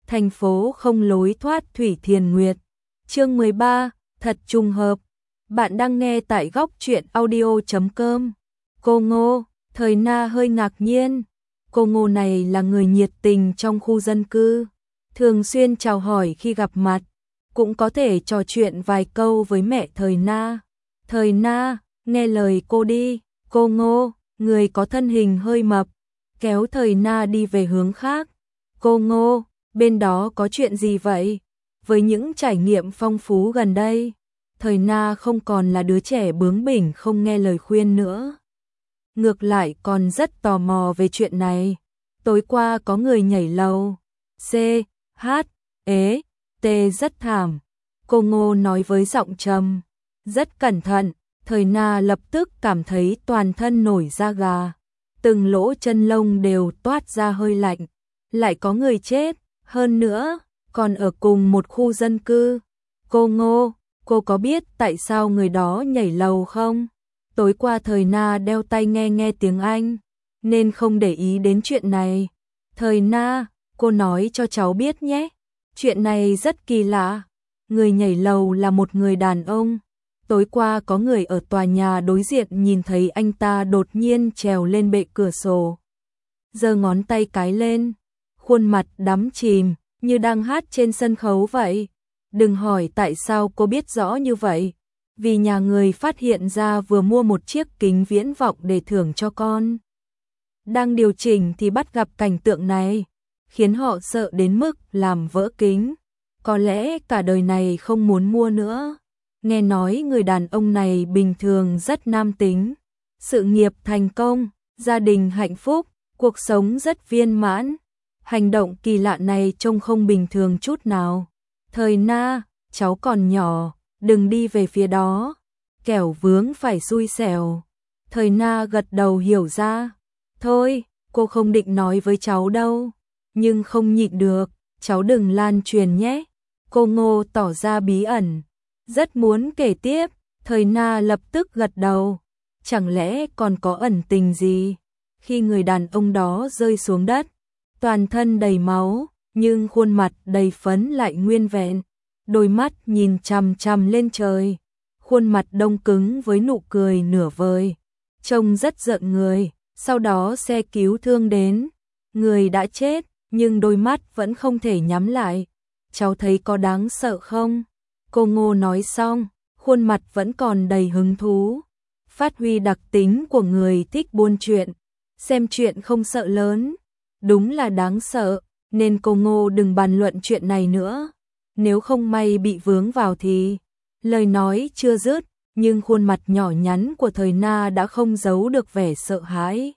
thành phố không lối thoát Thủy Thiền Nguyệt. Chương 13, thật trùng hợp. Bạn đang nghe tại góc truyện audio.com. Cô Ngô, Thời Na hơi ngạc nhiên. Cô Ngô này là người nhiệt tình trong khu dân cư, thường xuyên chào hỏi khi gặp mặt, cũng có thể trò chuyện vài câu với mẹ Thời Na. Thời Na, nghe lời cô đi. Cô Ngô, người có thân hình hơi mập, kéo Thời Na đi về hướng khác. Cô Ngô, bên đó có chuyện gì vậy? Với những trải nghiệm phong phú gần đây, Thời Na không còn là đứa trẻ bướng bỉnh không nghe lời khuyên nữa. Ngược lại còn rất tò mò về chuyện này. Tối qua có người nhảy lầu. C, H, ế, T rất thảm. Cô Ngô nói với giọng trầm, rất cẩn thận. Thời Na lập tức cảm thấy toàn thân nổi da gà. Từng lỗ chân lông đều toát ra hơi lạnh. Lại có người chết, hơn nữa, còn ở cùng một khu dân cư. Cô Ngô, cô có biết tại sao người đó nhảy lầu không? Tối qua Thời Na đeo tai nghe tiếng Anh, nên không để ý đến chuyện này. Thời Na, cô nói cho cháu biết nhé. Chuyện này rất kỳ lạ. Người nhảy lầu là một người đàn ông. Tối qua có người ở tòa nhà đối diện nhìn thấy anh ta đột nhiên trèo lên bệ cửa sổ, giơ ngón tay cái lên, khuôn mặt đắm chìm, như đang hát trên sân khấu vậy. Đừng hỏi tại sao cô biết rõ như vậy. Vì nhà người phát hiện ra vừa mua một chiếc kính viễn vọng để thưởng cho con. Đang điều chỉnh thì bắt gặp cảnh tượng này, khiến họ sợ đến mức làm vỡ kính. Có lẽ cả đời này không muốn mua nữa. Nghe nói người đàn ông này bình thường rất nam tính, sự nghiệp thành công, gia đình hạnh phúc, cuộc sống rất viên mãn. Hành động kỳ lạ này trông không bình thường chút nào. Thời Na, cháu còn nhỏ, đừng đi về phía đó, kẻo vướng phải xui xẻo. Thời Na gật đầu hiểu ra. Thôi, cô không định nói với cháu đâu, nhưng không nhịn được, cháu đừng lan truyền nhé. Cô Ngô tỏ ra bí ẩn, rất muốn kể tiếp. Thời Na lập tức gật đầu. Chẳng lẽ còn có ẩn tình gì? Khi người đàn ông đó rơi xuống đất, toàn thân đầy máu, nhưng khuôn mặt đầy phấn lại nguyên vẹn, đôi mắt nhìn chằm chằm lên trời, khuôn mặt đông cứng với nụ cười nửa vời, trông rất giận người. Sau đó xe cứu thương đến, người đã chết, nhưng đôi mắt vẫn không thể nhắm lại. Cháu thấy có đáng sợ không? Cô Ngô nói xong, khuôn mặt vẫn còn đầy hứng thú, phát huy đặc tính của người thích buôn chuyện, xem chuyện không sợ lớn. Đúng là đáng sợ, nên cô Ngô đừng bàn luận chuyện này nữa. Nếu không may bị vướng vào thì... Lời nói chưa dứt, nhưng khuôn mặt nhỏ nhắn của Thời Na đã không giấu được vẻ sợ hãi.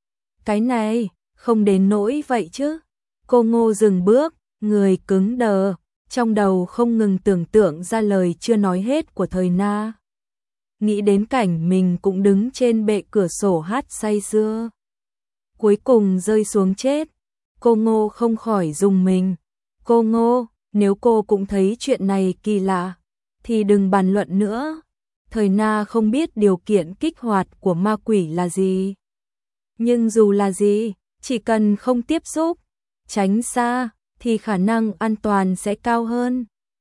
Cái này, không đến nỗi vậy chứ. Cô Ngô dừng bước, người cứng đờ, trong đầu không ngừng tưởng tượng ra lời chưa nói hết của Thời Na. Nghĩ đến cảnh mình cũng đứng trên bệ cửa sổ hát say sưa, cuối cùng rơi xuống chết. Cô Ngô không khỏi rùng mình. Cô Ngô, nếu cô cũng thấy chuyện này kỳ lạ, thì đừng bàn luận nữa. Thời Na không biết điều kiện kích hoạt của ma quỷ là gì. Nhưng dù là gì, chỉ cần không tiếp xúc, tránh xa, thì khả năng an toàn sẽ cao hơn.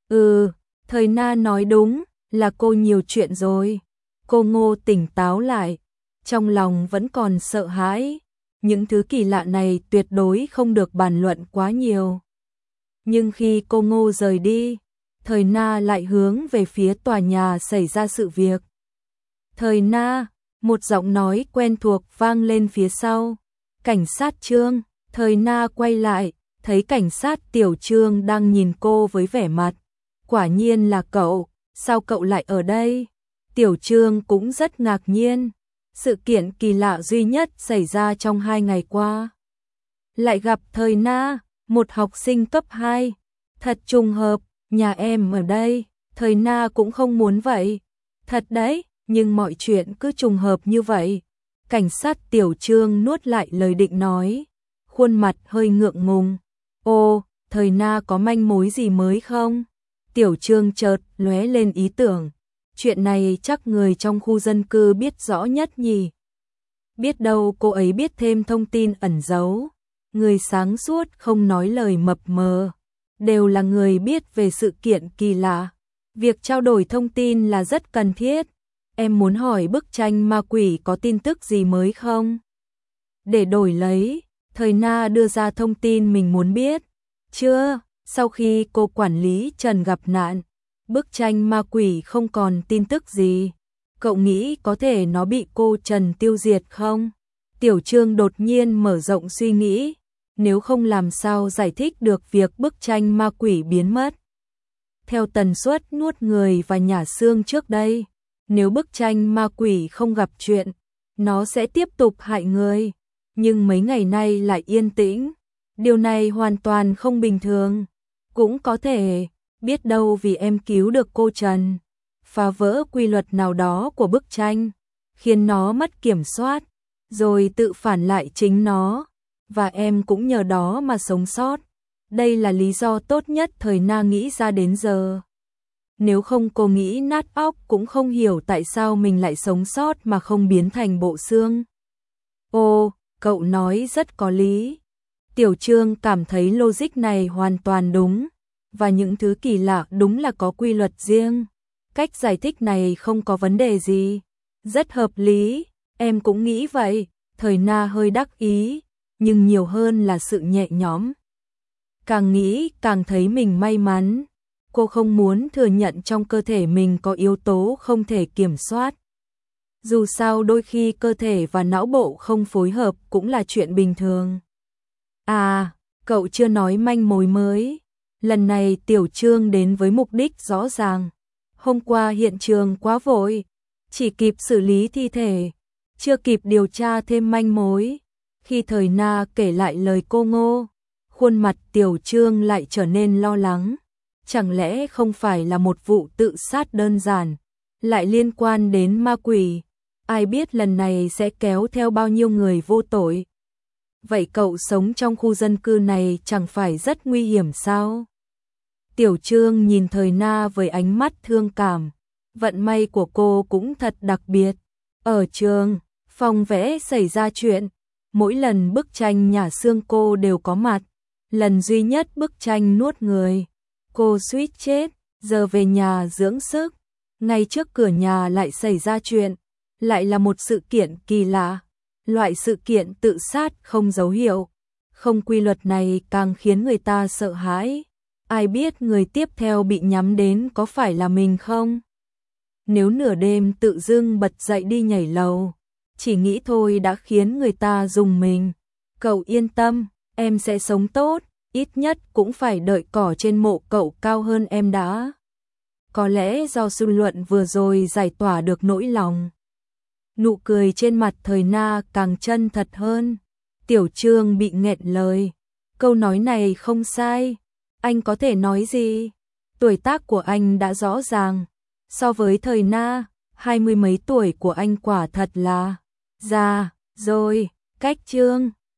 Thời Na nói đúng, là cô nhiều chuyện rồi. Cô Ngô tỉnh táo lại, trong lòng vẫn còn sợ hãi. Những thứ kỳ lạ này tuyệt đối không được bàn luận quá nhiều. Nhưng khi cô Ngô rời đi, Thời Na lại hướng về phía tòa nhà xảy ra sự việc. Thời Na, một giọng nói quen thuộc vang lên phía sau. Cảnh sát Trương. Thời Na quay lại, thấy cảnh sát Tiểu Trương đang nhìn cô với vẻ mặt. Quả nhiên là cậu, sao cậu lại ở đây? Tiểu Trương cũng rất ngạc nhiên. Sự kiện kỳ lạ duy nhất xảy ra trong 2 ngày qua. Lại gặp Thời Na, một học sinh cấp 2. Thật trùng hợp, nhà em ở đây. Thời Na cũng không muốn vậy. Thật đấy, nhưng mọi chuyện cứ trùng hợp như vậy. Cảnh sát Tiểu Trương nuốt lại lời định nói, khuôn mặt hơi ngượng ngùng. Ô, Thời Na có manh mối gì mới không? Tiểu Trương chợt lóe lên ý tưởng. Chuyện này chắc người trong khu dân cư biết rõ nhất nhỉ. Biết đâu cô ấy biết thêm thông tin ẩn giấu. Người sáng suốt không nói lời mập mờ. đều là người biết về sự kiện kỳ lạ. Việc trao đổi thông tin là rất cần thiết. Em muốn hỏi bức tranh ma quỷ có tin tức gì mới không? Để đổi lấy, Thời Na đưa ra thông tin mình muốn biết. Chưa, sau khi cô quản lý Trần gặp nạn, bức tranh ma quỷ không còn tin tức gì. Cậu nghĩ có thể nó bị cô Trần tiêu diệt không? Tiểu Trương đột nhiên mở rộng suy nghĩ, nếu không làm sao giải thích được việc bức tranh ma quỷ biến mất. Theo tần suất nuốt người và nhả xương trước đây, nếu bức tranh ma quỷ không gặp chuyện, nó sẽ tiếp tục hại người. Nhưng mấy ngày nay lại yên tĩnh, điều này hoàn toàn không bình thường. Cũng có thể, biết đâu vì em cứu được cô Trần, phá vỡ quy luật nào đó của bức tranh, khiến nó mất kiểm soát, rồi tự phản lại chính nó, và em cũng nhờ đó mà sống sót. Đây là lý do tốt nhất Thời Na nghĩ ra đến giờ. Nếu không cô nghĩ nát óc cũng không hiểu tại sao mình lại sống sót mà không biến thành bộ xương. Ồ, cậu nói rất có lý. Tiểu Trương cảm thấy logic này hoàn toàn đúng, và những thứ kỳ lạ đúng là có quy luật riêng. Cách giải thích này không có vấn đề gì, rất hợp lý, em cũng nghĩ vậy. Thời Na hơi đắc ý, nhưng nhiều hơn là sự nhẹ nhõm. Càng nghĩ càng thấy mình may mắn, cô không muốn thừa nhận trong cơ thể mình có yếu tố không thể kiểm soát. Dù sao đôi khi cơ thể và não bộ không phối hợp cũng là chuyện bình thường. À, cậu chưa nói manh mối mới. Lần này Tiểu Trương đến với mục đích rõ ràng. Hôm qua hiện trường quá vội, chỉ kịp xử lý thi thể, chưa kịp điều tra thêm manh mối. Khi Thời Na kể lại lời cô Ngô, khuôn mặt Tiểu Trương lại trở nên lo lắng. Chẳng lẽ không phải là một vụ tự sát đơn giản, lại liên quan đến ma quỷ? Ai biết lần này sẽ kéo theo bao nhiêu người vô tội? Vậy cậu sống trong khu dân cư này chẳng phải rất nguy hiểm sao? Tiểu Trương nhìn Thời Na với ánh mắt thương cảm. Vận may của cô cũng thật đặc biệt. Ở trường, phòng vẽ xảy ra chuyện. Mỗi lần bức tranh nhả xương cô đều có mặt. Lần duy nhất bức tranh nuốt người, cô suýt chết. Giờ về nhà dưỡng sức, ngay trước cửa nhà lại xảy ra chuyện. Lại là một sự kiện kỳ lạ. Loại sự kiện tự sát không dấu hiệu, không quy luật này càng khiến người ta sợ hãi. Ai biết người tiếp theo bị nhắm đến có phải là mình không? Nếu nửa đêm tự dưng bật dậy đi nhảy lầu, chỉ nghĩ thôi đã khiến người ta rùng mình. Cậu yên tâm, em sẽ sống tốt, ít nhất cũng phải đợi cỏ trên mộ cậu cao hơn em đã. Có lẽ do suy luận vừa rồi giải tỏa được nỗi lòng. Nụ cười trên mặt Thời Na càng chân thật hơn. Tiểu Trương bị nghẹn lời. Câu nói này không sai. Anh có thể nói gì? Tuổi tác của anh đã rõ ràng. So với Thời Na, 20 mấy tuổi của anh quả thật là già rồi. Cách Trương